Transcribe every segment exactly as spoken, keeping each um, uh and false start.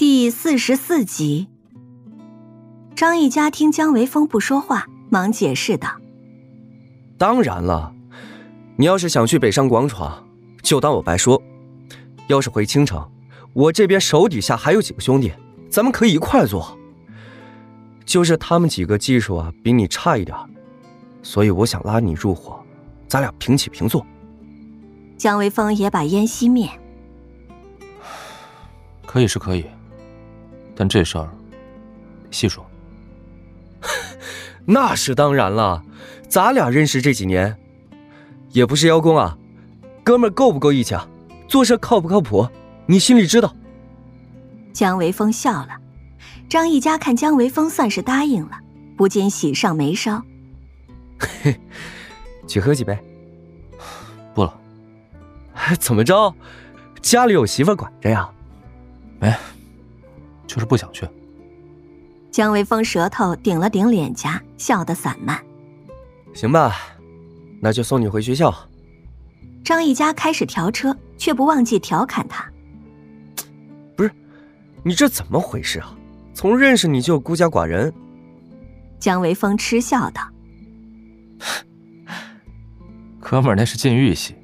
第四十四集。张一家听姜维峰不说话，忙解释道： 当然了，你要是想去北上广闯，就当我白说。要是回青城，我这边手底下还有几个兄弟，咱们可以一块做。就是他们几个技术啊比你差一点，所以我想拉你入伙，咱俩平起平坐。 姜维峰也把烟熄灭。 可以是可以，但这事儿细说。 那是当然了，咱俩认识这几年，也不是邀功啊，哥们儿够不够义气啊？做事靠不靠谱，你心里知道。 姜维峰笑了，张一家看姜维峰算是答应了，不禁喜上眉梢。 嘿，去喝几杯？ 不了。 怎么着？家里有媳妇管着呀？ 没，就是不想去。 姜维峰舌头顶了顶脸颊，笑得散漫。 行吧，那就送你回学校。 张一家开始调车，却不忘记调侃他： 不是，你这怎么回事啊？从认识你就孤家寡人。 姜维峰嗤笑道： 哥们儿那是禁欲系。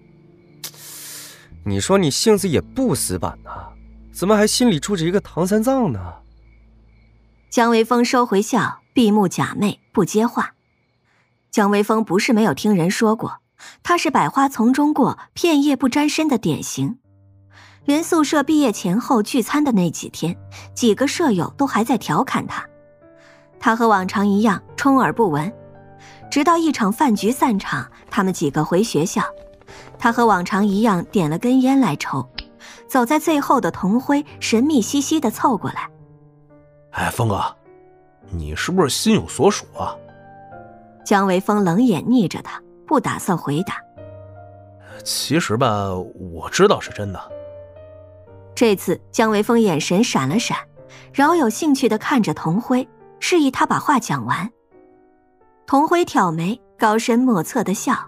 你说你性子也不死板呐、啊，怎么还心里住着一个唐三藏呢？ 姜维峰收回笑，闭目假寐，不接话。姜维峰不是没有听人说过，他是百花丛中过，片叶不沾身的典型。连宿舍毕业前后聚餐的那几天，几个舍友都还在调侃他。他和往常一样充耳不闻，直到一场饭局散场，他们几个回学校，他和往常一样点了根烟来抽。走在最后的童辉神秘兮兮地凑过来： 哎，峰哥，你是不是心有所属啊？ 姜维峰冷眼睨着他，不打算回答。 其实吧，我知道是真的。 这次姜维峰眼神闪了闪，饶有兴趣地看着童辉，示意他把话讲完。童辉挑眉，高深莫测地笑：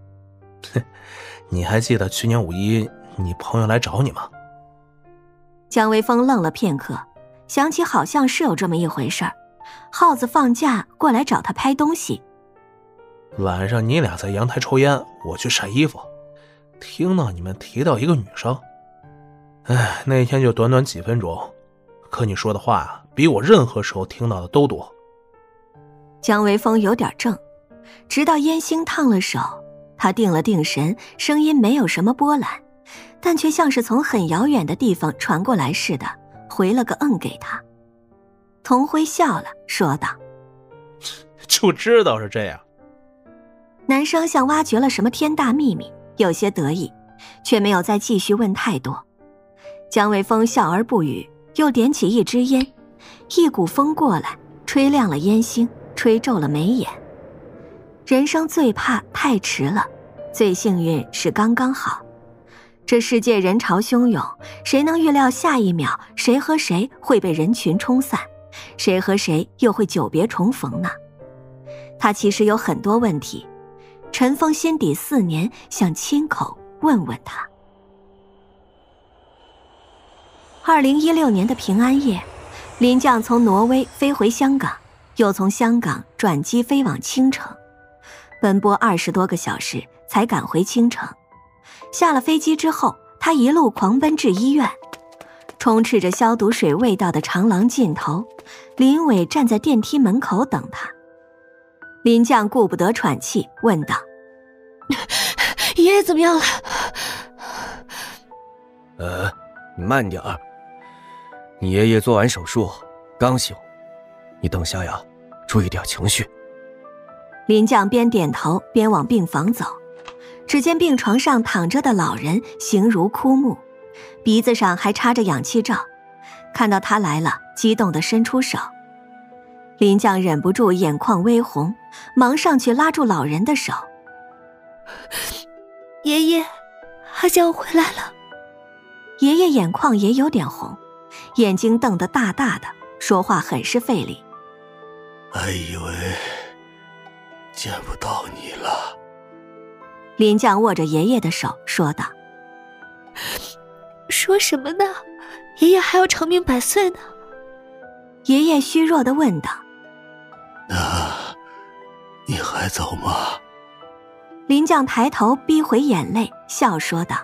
你还记得去年五一你朋友来找你吗？ 姜维峰愣了片刻，想起好像是有这么一回事儿。耗子放假过来找他拍东西， 晚上你俩在阳台抽烟，我去晒衣服，听到你们提到一个女生。哎，那天就短短几分钟，可你说的话啊，比我任何时候听到的都多。 姜维峰有点怔，直到烟芯烫了手，他定了定神，声音没有什么波澜，但却像是从很遥远的地方传过来似的，回了个嗯给他。童辉笑了，说道： 就知道是这样。 男生像挖掘了什么天大秘密，有些得意，却没有再继续问太多。姜维峰笑而不语，又点起一支烟，一股风过来，吹亮了烟芯，吹皱了眉眼。人生最怕太迟了，最幸运是刚刚好。这世界人潮汹涌，谁能预料下一秒谁和谁会被人群冲散，谁和谁又会久别重逢呢？他其实有很多问题，尘封心底四年，想亲口问问他。二零一六年的平安夜，林将从挪威飞回香港，又从香港转机飞往青城，奔波二十多个小时才赶回青城。下了飞机之后，他一路狂奔至医院，充斥着消毒水味道的长廊尽头，林伟站在电梯门口等他。林将顾不得喘气，问道：爷爷怎么样了？ 呃，你慢点儿，你爷爷做完手术刚醒，你等下呀，注意点情绪。 林将边点头边往病房走，只见病床上躺着的老人形如枯木，鼻子上还插着氧气罩，看到他来了，激动地伸出手。林将忍不住眼眶微红，忙上去拉住老人的手：爷爷，阿娇回来了。爷爷眼眶也有点红，眼睛瞪得大大的，说话很是费力： 还以为见不到你了。 林将握着爷爷的手说道： 说什么呢？爷爷还要长命百岁呢。 爷爷虚弱地问道。 那你还走吗？ 林将抬头逼回眼泪，笑说道。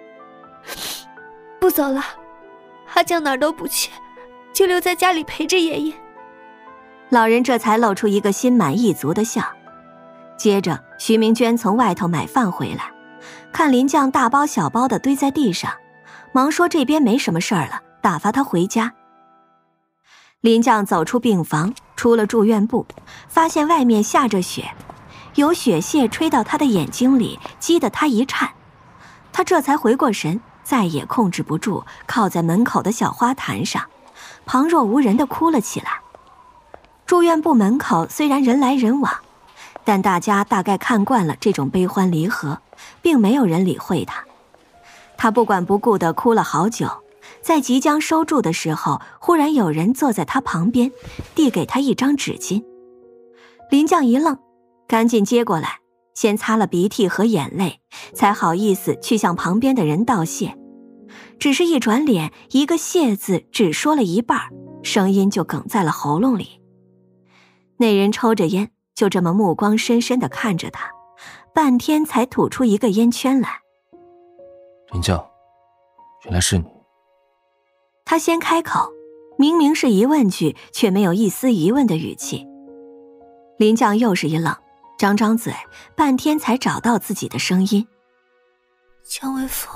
不走了，阿将哪儿都不去，就留在家里陪着爷爷。 老人这才露出一个心满意足的笑。接着徐明娟从外头买饭回来，看林将大包小包地堆在地上，忙说这边没什么事儿了，打发他回家。林将走出病房，出了住院部，发现外面下着雪，有雪屑吹到他的眼睛里，激得他一颤。他这才回过神，再也控制不住，靠在门口的小花坛上，旁若无人地哭了起来。住院部门口虽然人来人往，但大家大概看惯了这种悲欢离合，并没有人理会他。他不管不顾地哭了好久，在即将收住的时候，忽然有人坐在他旁边，递给他一张纸巾。林将一愣，赶紧接过来，先擦了鼻涕和眼泪，才好意思去向旁边的人道谢。只是一转脸，一个谢字只说了一半，声音就哽在了喉咙里。那人抽着烟，就这么目光深深地看着他，半天才吐出一个烟圈来。 林将，原来是你。 他先开口，明明是疑问句，却没有一丝疑问的语气。林将又是一愣，张张嘴，半天才找到自己的声音。 江微风，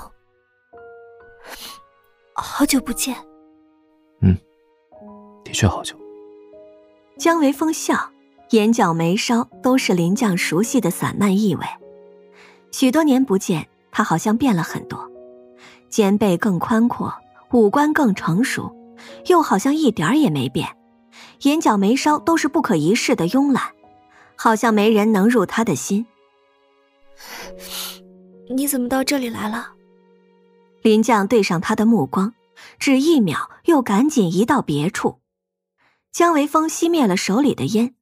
好久不见。 嗯，的确好久。 江微风笑，眼角眉梢都是林将熟悉的散漫意味。许多年不见，他好像变了很多，肩背更宽阔，五官更成熟，又好像一点儿也没变，眼角眉梢都是不可一世的慵懒，好像没人能入他的心。 你怎么到这里来了？ 林将对上他的目光，只一秒，又赶紧移到别处。江微风熄灭了手里的烟。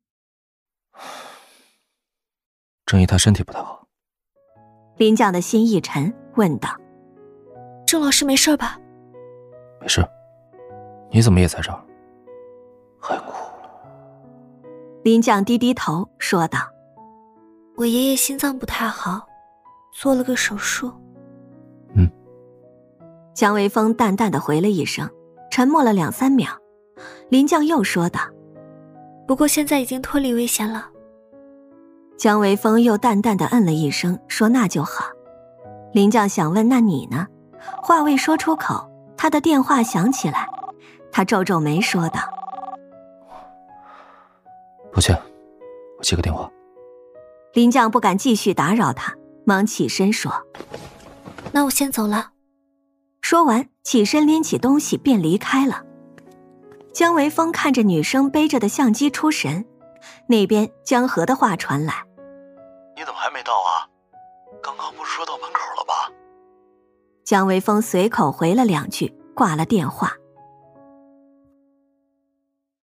郑姨她身体不太好。 林将的心一沉，问道： 郑老师没事吧？ 没事。你怎么也在这儿？还哭了。 林将低低头说道： 我爷爷心脏不太好，做了个手术。 嗯。 江微风淡淡的回了一声，沉默了两三秒。林将又说道： 不过现在已经脱离危险了。 江微风又淡淡的嗯了一声，说那就好。林将想问那你呢，话未说出口，他的电话响起来，他皱皱眉说道： 抱歉，我接个电话。 林将不敢继续打扰他，忙起身说： 那我先走了。 说完起身拎起东西便离开了。江微风看着女生背着的相机出神，那边江河的话传来： 你怎么还没到啊？刚刚不是说到门口了吧？ 江微风随口回了两句，挂了电话。